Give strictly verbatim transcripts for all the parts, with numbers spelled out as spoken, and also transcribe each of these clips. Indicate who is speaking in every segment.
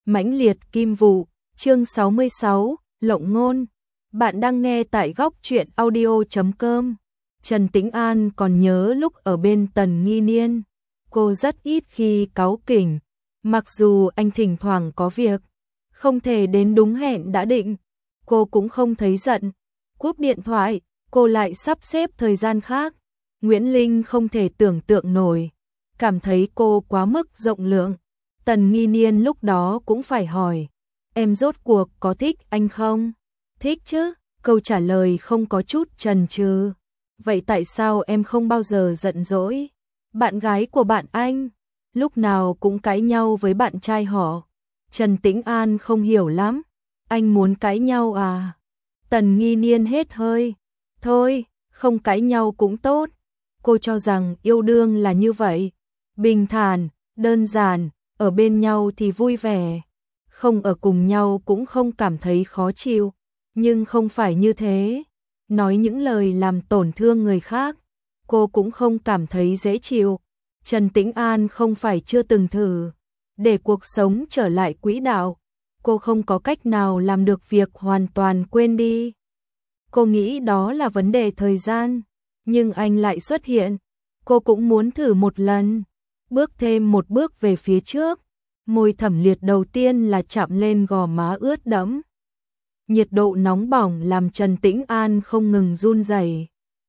Speaker 1: Mãnh liệt kim vụ, chương sáu mươi sáu, Lộng ngôn. Bạn đang nghe tại góc truyện audio chấm com. Trần Tĩnh An còn nhớ lúc ở bên Tần Nghi Niên, cô rất ít khi cáu kỉnh, mặc dù anh thỉnh thoảng có việc, không thể đến đúng hẹn đã định, cô cũng không thấy giận. Cúp điện thoại, cô lại sắp xếp thời gian khác. Nguyễn Linh không thể tưởng tượng nổi, cảm thấy cô quá mức rộng lượng. Tần Nghi Niên lúc đó cũng phải hỏi, em rốt cuộc có thích anh không? Thích chứ, câu trả lời không có chút chần chừ. Vậy tại sao em không bao giờ giận dỗi? Bạn gái của bạn anh, lúc nào cũng cãi nhau với bạn trai họ. Trần Tĩnh An không hiểu lắm, anh muốn cãi nhau à? Tần Nghi Niên hết hơi, thôi, không cãi nhau cũng tốt. Cô cho rằng yêu đương là như vậy, bình thản, đơn giản, ở bên nhau thì vui vẻ, không ở cùng nhau cũng không cảm thấy khó chịu, nhưng không phải như thế. Nói những lời làm tổn thương người khác, cô cũng không cảm thấy dễ chịu. Trần Tĩnh An không phải chưa từng thử, để cuộc sống trở lại quỹ đạo, cô không có cách nào làm được việc hoàn toàn quên đi. Cô nghĩ đó là vấn đề thời gian, nhưng anh lại xuất hiện, cô cũng muốn thử một lần, bước thêm một bước về phía trước. Môi Thẩm Liệt đầu tiên là chạm lên gò má ướt đẫm. Nhiệt độ nóng bỏng làm Trần Tĩnh An không ngừng run rẩy.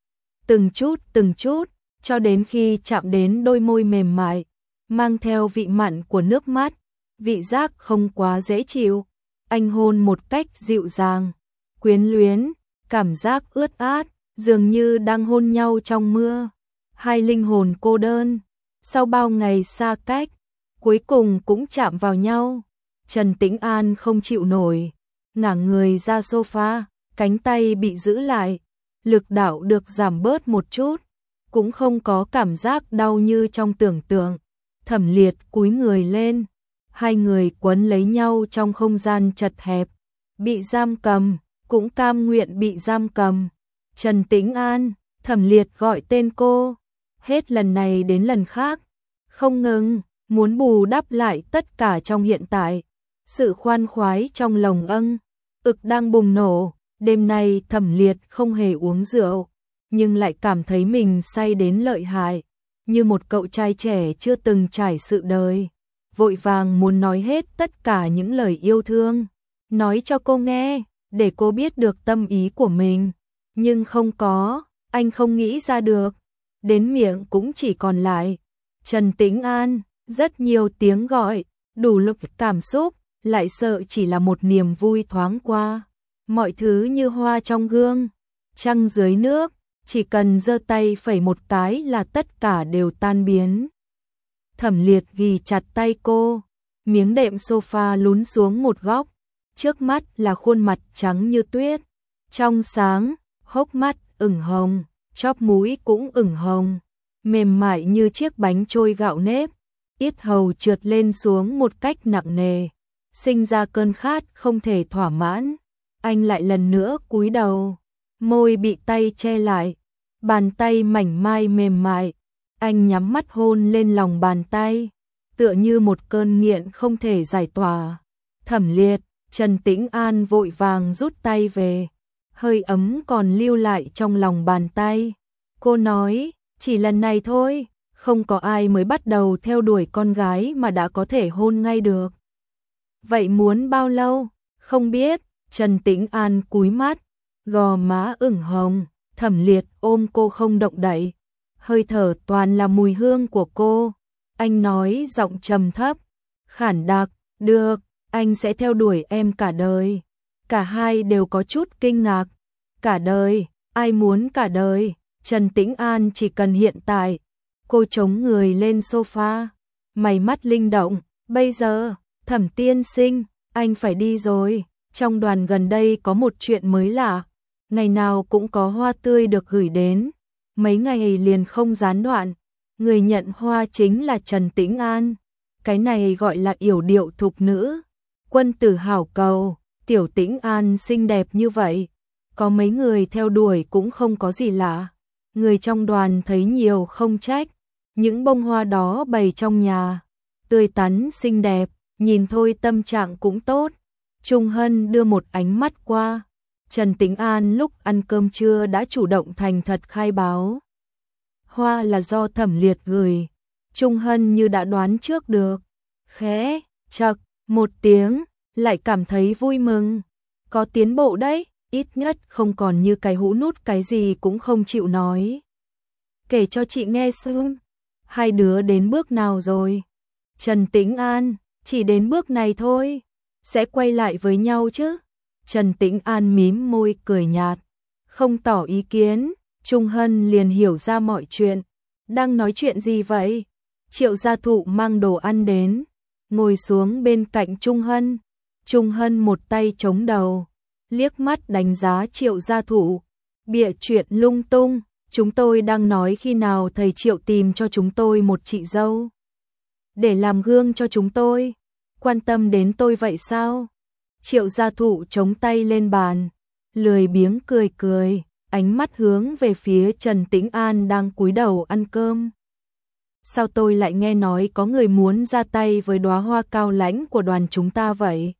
Speaker 1: Từng chút từng chút, cho đến khi chạm đến đôi môi mềm mại, mang theo vị mặn của nước mắt, vị giác không quá dễ chịu. Anh hôn một cách dịu dàng, quyến luyến, cảm giác ướt át, dường như đang hôn nhau trong mưa. Hai linh hồn cô đơn, sau bao ngày xa cách, cuối cùng cũng chạm vào nhau. Trần Tĩnh An không chịu nổi, ngả người ra sofa, cánh tay bị giữ lại, lực đạo được giảm bớt một chút, cũng không có cảm giác đau như trong tưởng tượng. Thẩm Liệt cúi người lên, hai người quấn lấy nhau trong không gian chật hẹp, bị giam cầm, cũng cam nguyện bị giam cầm. Trần Tĩnh An, Thẩm Liệt gọi tên cô, hết lần này đến lần khác, không ngừng, muốn bù đắp lại tất cả trong hiện tại. Sự khoan khoái trong lòng âng, ực đang bùng nổ. Đêm nay Thẩm Liệt không hề uống rượu, nhưng lại cảm thấy mình say đến lợi hại, như một cậu trai trẻ chưa từng trải sự đời, vội vàng muốn nói hết tất cả những lời yêu thương, nói cho cô nghe, để cô biết được tâm ý của mình. Nhưng không có, anh không nghĩ ra được, đến miệng cũng chỉ còn lại Trần Tĩnh An. Rất nhiều tiếng gọi, đủ lực cảm xúc, lại sợ chỉ là một niềm vui thoáng qua. Mọi thứ như hoa trong gương, trăng dưới nước, chỉ cần giơ tay phẩy một cái là tất cả đều tan biến. Thẩm Liệt ghì chặt tay cô, miếng đệm sofa lún xuống một góc, trước mắt là khuôn mặt trắng như tuyết, trong sáng, hốc mắt ửng hồng, chóp mũi cũng ửng hồng, mềm mại như chiếc bánh trôi gạo nếp. Yết hầu trượt lên xuống một cách nặng nề, sinh ra cơn khát không thể thỏa mãn. Anh lại lần nữa cúi đầu, môi bị tay che lại, bàn tay mảnh mai mềm mại. Anh nhắm mắt hôn lên lòng bàn tay, tựa như một cơn nghiện không thể giải tỏa. Thẩm Liệt, Trần Tĩnh An vội vàng rút tay về, hơi ấm còn lưu lại trong lòng bàn tay. Cô nói, chỉ lần này thôi. Không có ai mới bắt đầu theo đuổi con gái mà đã có thể hôn ngay được. Vậy muốn bao lâu? Không biết. Trần Tĩnh An cúi mắt, gò má ửng hồng. Thẩm Liệt ôm cô không động đậy, hơi thở toàn là mùi hương của cô. Anh nói giọng trầm thấp, khản đặc, được, anh sẽ theo đuổi em cả đời. Cả hai đều có chút kinh ngạc. Cả đời? Ai muốn cả đời? Trần Tĩnh An chỉ cần hiện tại. Cô chống người lên sofa, mày mắt linh động. Bây giờ, Thẩm tiên sinh, anh phải đi rồi. Trong đoàn gần đây có một chuyện mới lạ, ngày nào cũng có hoa tươi được gửi đến, mấy ngày liền không gián đoạn. Người nhận hoa chính là Trần Tĩnh An. Cái này gọi là yểu điệu thục nữ, quân tử hảo cầu. Tiểu Tĩnh An xinh đẹp như vậy, có mấy người theo đuổi cũng không có gì lạ. Người trong đoàn thấy nhiều không trách. Những bông hoa đó bày trong nhà, tươi tắn xinh đẹp, nhìn thôi tâm trạng cũng tốt. Trung Hân đưa một ánh mắt qua. Trần Tĩnh An lúc ăn cơm trưa đã chủ động thành thật khai báo. Hoa là do Thẩm Liệt gửi. Trung Hân như đã đoán trước được. Khẽ, chậc, một tiếng, lại cảm thấy vui mừng. Có tiến bộ đấy, ít nhất không còn như cái hũ nút cái gì cũng không chịu nói. Kể cho chị nghe xem, hai đứa đến bước nào rồi? Trần Tĩnh An, chỉ đến bước này thôi, sẽ quay lại với nhau chứ? Trần Tĩnh An mím môi cười nhạt, không tỏ ý kiến. Trung Hân liền hiểu ra mọi chuyện. Đang nói chuyện gì vậy? Triệu Gia Thụ mang đồ ăn đến, ngồi xuống bên cạnh Trung Hân. Trung Hân một tay chống đầu, liếc mắt đánh giá Triệu Gia Thụ, bịa chuyện lung tung. Chúng tôi đang nói khi nào thầy Triệu tìm cho chúng tôi một chị dâu để làm gương cho chúng tôi. Quan tâm đến tôi vậy sao? Triệu Gia Thụ chống tay lên bàn, lười biếng cười cười, ánh mắt hướng về phía Trần Tĩnh An đang cúi đầu ăn cơm. Sao tôi lại nghe nói có người muốn ra tay với đóa hoa cao lãnh của đoàn chúng ta vậy?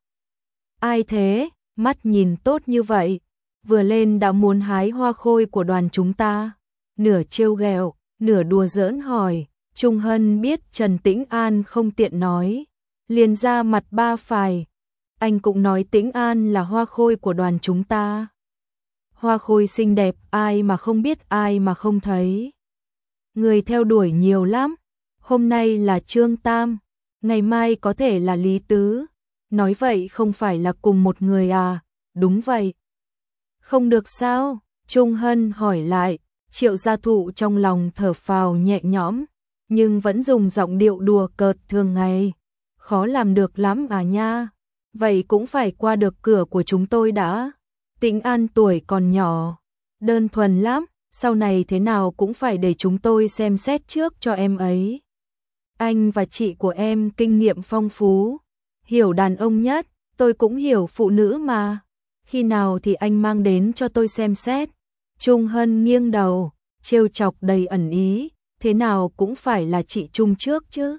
Speaker 1: Ai thế? Mắt nhìn tốt như vậy, vừa lên đã muốn hái hoa khôi của đoàn chúng ta. Nửa trêu ghẹo, nửa đùa giỡn hỏi. Trung Hân biết Trần Tĩnh An không tiện nói, liền ra mặt ba phải. Anh cũng nói Tĩnh An là hoa khôi của đoàn chúng ta. Hoa khôi xinh đẹp, ai mà không biết, ai mà không thấy. Người theo đuổi nhiều lắm. Hôm nay là Trương Tam, ngày mai có thể là Lý Tứ. Nói vậy không phải là cùng một người à? Đúng vậy. Không được sao? Trung Hân hỏi lại. Triệu Gia Thụ trong lòng thở phào nhẹ nhõm, nhưng vẫn dùng giọng điệu đùa cợt thường ngày. Khó làm được lắm à nha. Vậy cũng phải qua được cửa của chúng tôi đã. Tĩnh An tuổi còn nhỏ, đơn thuần lắm, sau này thế nào cũng phải để chúng tôi xem xét trước cho em ấy. Anh và chị của em kinh nghiệm phong phú, hiểu đàn ông nhất, tôi cũng hiểu phụ nữ mà. Khi nào thì anh mang đến cho tôi xem xét. Trung Hân nghiêng đầu, trêu chọc đầy ẩn ý, thế nào cũng phải là chị Trung trước chứ.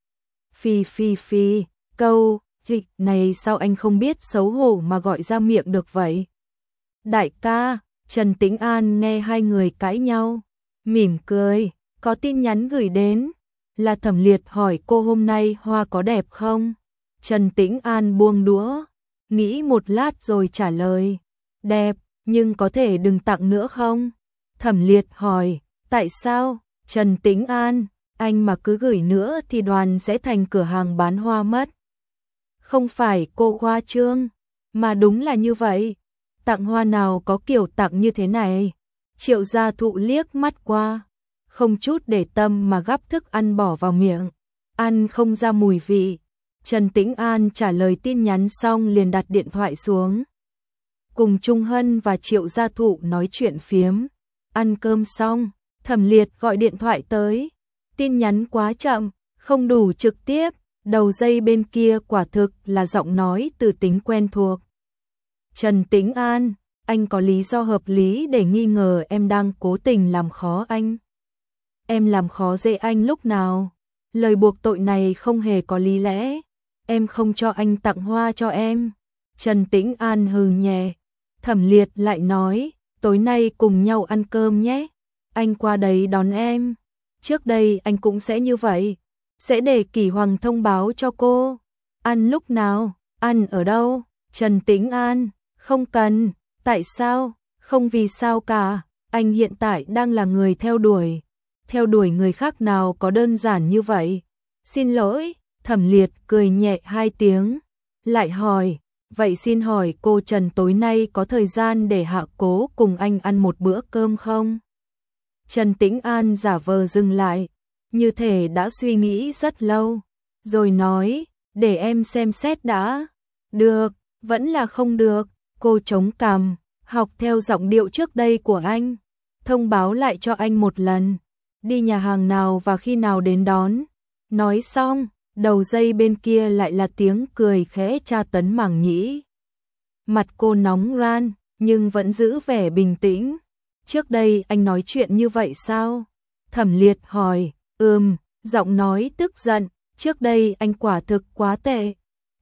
Speaker 1: Phi phi phi, câu dịch này sao anh không biết xấu hổ mà gọi ra miệng được vậy? Đại ca, Trần Tĩnh An nghe hai người cãi nhau, mỉm cười, có tin nhắn gửi đến, là Thẩm Liệt hỏi cô hôm nay hoa có đẹp không? Trần Tĩnh An buông đũa, nghĩ một lát rồi trả lời, đẹp, nhưng có thể đừng tặng nữa không? Thẩm Liệt hỏi, tại sao? Trần Tĩnh An, anh mà cứ gửi nữa thì đoàn sẽ thành cửa hàng bán hoa mất. Không phải cô khoa trương, mà đúng là như vậy. Tặng hoa nào có kiểu tặng như thế này? Triệu Gia Thụ liếc mắt qua, không chút để tâm mà gắp thức ăn bỏ vào miệng, ăn không ra mùi vị. Trần Tĩnh An trả lời tin nhắn xong liền đặt điện thoại xuống, cùng Trung Hân và Triệu Gia Thụ nói chuyện phiếm. Ăn cơm xong, Thẩm Liệt gọi điện thoại tới, tin nhắn quá chậm, không đủ trực tiếp. Đầu dây bên kia quả thực là giọng nói từ tính quen thuộc. Trần Tĩnh An, anh có lý do hợp lý để nghi ngờ em đang cố tình làm khó anh. Em làm khó dễ anh lúc nào? Lời buộc tội này không hề có lý lẽ. Em không cho anh tặng hoa cho em. Trần Tĩnh An hừ nhẹ. Thẩm Liệt lại nói, tối nay cùng nhau ăn cơm nhé. Anh qua đấy đón em. Trước đây anh cũng sẽ như vậy. Sẽ để Kỷ Hoàng thông báo cho cô. Ăn lúc nào? Ăn ở đâu? Trần Tĩnh An, không cần. Tại sao? Không vì sao cả. Anh hiện tại đang là người theo đuổi. Theo đuổi người khác nào có đơn giản như vậy. Xin lỗi. Thẩm Liệt cười nhẹ hai tiếng. Lại hỏi, vậy xin hỏi cô Trần tối nay có thời gian để Hạ Cố cùng anh ăn một bữa cơm không? Trần Tĩnh An giả vờ dừng lại, như thể đã suy nghĩ rất lâu, rồi nói, để em xem xét đã. Được, vẫn là không được. Cô chống cằm, học theo giọng điệu trước đây của anh. Thông báo lại cho anh một lần, đi nhà hàng nào và khi nào đến đón. Nói xong, đầu dây bên kia lại là tiếng cười khẽ tra tấn màng nhĩ. Mặt cô nóng ran, nhưng vẫn giữ vẻ bình tĩnh. Trước đây anh nói chuyện như vậy sao? Thẩm Liệt hỏi. Ừm, giọng nói tức giận, trước đây anh quả thực quá tệ.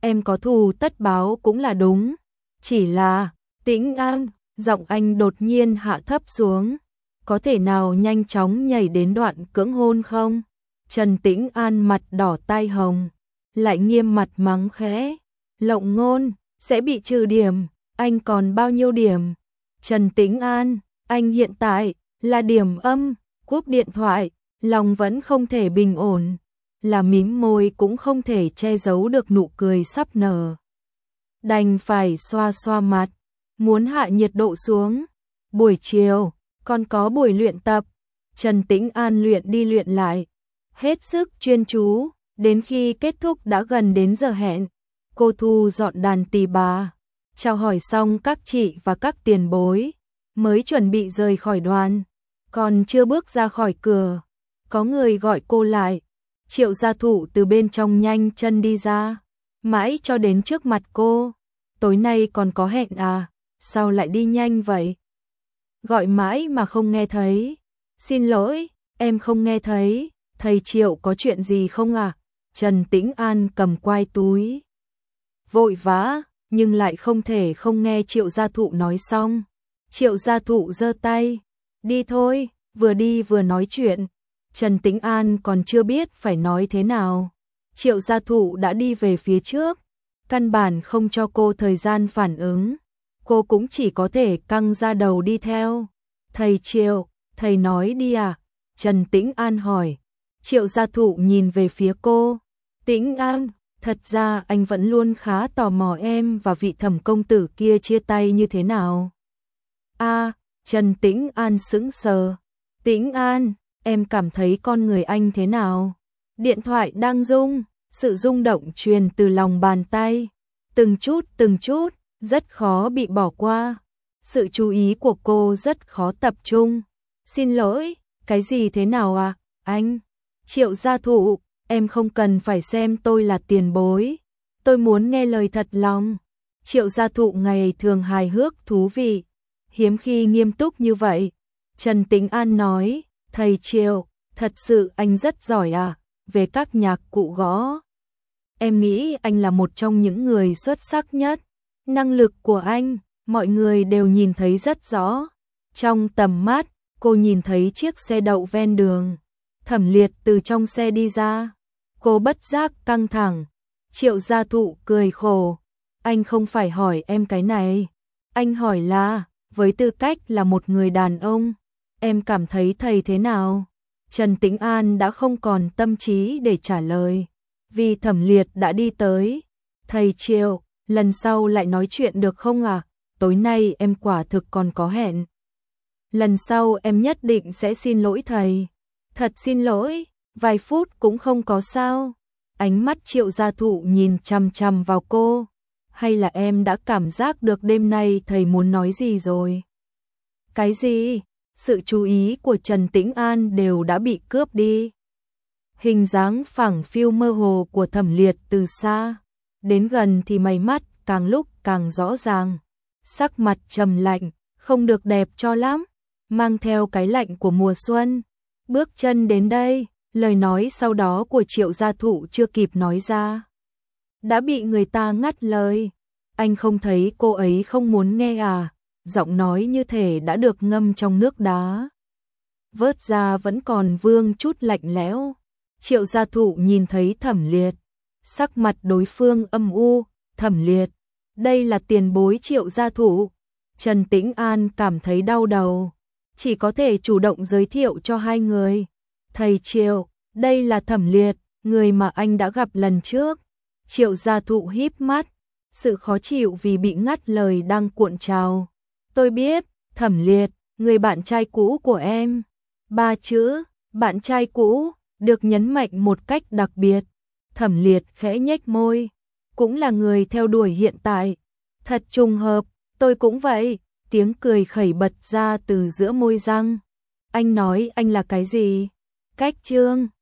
Speaker 1: em có thù tất báo cũng là đúng. Chỉ là, Tĩnh An, giọng anh đột nhiên hạ thấp xuống. Có thể nào nhanh chóng nhảy đến đoạn cưỡng hôn không? Trần Tĩnh An mặt đỏ tai hồng, lại nghiêm mặt mắng khẽ. Lộng ngôn, sẽ bị trừ điểm, anh còn bao nhiêu điểm? Trần Tĩnh An, anh hiện tại là điểm âm, cúp điện thoại, lòng vẫn không thể bình ổn, là mím môi cũng không thể che giấu được nụ cười sắp nở. Đành phải xoa xoa mặt, muốn hạ nhiệt độ xuống. Buổi chiều, còn có buổi luyện tập, Trần Tĩnh An luyện đi luyện lại, hết sức chuyên chú, đến khi kết thúc đã gần đến giờ hẹn. Cô thu dọn đàn tỳ bà, chào hỏi xong các chị và các tiền bối, mới chuẩn bị rời khỏi đoàn. Còn chưa bước ra khỏi cửa, có người gọi cô lại. Triệu Gia Thụ từ bên trong nhanh chân đi ra, mãi cho đến trước mặt cô. Tối nay còn có hẹn à, sao lại đi nhanh vậy? Gọi mãi mà không nghe thấy. Xin lỗi, em không nghe thấy, thầy Triệu có chuyện gì không à? Trần Tĩnh An cầm quai túi, vội vã, nhưng lại không thể không nghe Triệu Gia Thụ nói xong. Triệu Gia Thụ giơ tay, đi thôi, vừa đi vừa nói chuyện. Trần Tĩnh An còn chưa biết phải nói thế nào. Triệu Gia Thụ đã đi về phía trước, căn bản không cho cô thời gian phản ứng. Cô cũng chỉ có thể căng ra đầu đi theo. Thầy Triệu, thầy nói đi à? Trần Tĩnh An hỏi. Triệu Gia Thụ nhìn về phía cô. Tĩnh An, thật ra anh vẫn luôn khá tò mò em và vị thẩm công tử kia chia tay như thế nào. A, Trần Tĩnh An sững sờ. Tĩnh An, em cảm thấy con người anh thế nào? Điện thoại đang rung, sự rung động truyền từ lòng bàn tay. Từng chút từng chút, rất khó bị bỏ qua. Sự chú ý của cô rất khó tập trung. Xin lỗi, cái gì thế nào à, anh? Triệu Gia Thụ, em không cần phải xem tôi là tiền bối. Tôi muốn nghe lời thật lòng. Triệu Gia Thụ ngày thường hài hước thú vị, hiếm khi nghiêm túc như vậy. Trần Tĩnh An nói, thầy Triệu, thật sự anh rất giỏi à, về các nhạc cụ gõ. Em nghĩ anh là một trong những người xuất sắc nhất. Năng lực của anh, mọi người đều nhìn thấy rất rõ. Trong tầm mắt, cô nhìn thấy chiếc xe đậu ven đường. Thẩm Liệt từ trong xe đi ra. Cô bất giác căng thẳng. Triệu Gia Thụ cười khổ. Anh không phải hỏi em cái này. Anh hỏi là, với tư cách là một người đàn ông, em cảm thấy thầy thế nào? Trần Tĩnh An đã không còn tâm trí để trả lời, vì Thẩm Liệt đã đi tới. Thầy Triệu, lần sau lại nói chuyện được không à? Tối nay em quả thực còn có hẹn. Lần sau em nhất định sẽ xin lỗi thầy. Thật xin lỗi, vài phút cũng không có sao. Ánh mắt Triệu Gia Thụ nhìn chằm chằm vào cô. Hay là em đã cảm giác được đêm nay thầy muốn nói gì rồi? Cái gì? Sự chú ý của Trần Tĩnh An đều đã bị cướp đi. Hình dáng phẳng phiu mơ hồ của Thẩm Liệt từ xa đến gần thì mày mắt càng lúc càng rõ ràng. Sắc mặt trầm lạnh, không được đẹp cho lắm, mang theo cái lạnh của mùa xuân. Bước chân đến đây, lời nói sau đó của Triệu Gia Thụ chưa kịp nói ra, đã bị người ta ngắt lời. Anh không thấy cô ấy không muốn nghe à? Giọng nói như thể đã được ngâm trong nước đá, vớt ra vẫn còn vương chút lạnh lẽo. Triệu Gia Thụ nhìn thấy Thẩm Liệt, sắc mặt đối phương âm u. Thẩm Liệt, đây là tiền bối Triệu Gia Thụ. Trần Tĩnh An cảm thấy đau đầu, chỉ có thể chủ động giới thiệu cho hai người. Thầy Triệu, đây là Thẩm Liệt, người mà anh đã gặp lần trước. Triệu Gia Thụ híp mắt, sự khó chịu vì bị ngắt lời đang cuộn trào. Tôi biết, Thẩm Liệt, người bạn trai cũ của em. Ba chữ, bạn trai cũ, được nhấn mạnh một cách đặc biệt. Thẩm Liệt khẽ nhếch môi, cũng là người theo đuổi hiện tại. Thật trùng hợp, tôi cũng vậy. Tiếng cười khẩy bật ra từ giữa môi răng. Anh nói anh là cái gì? Cách chương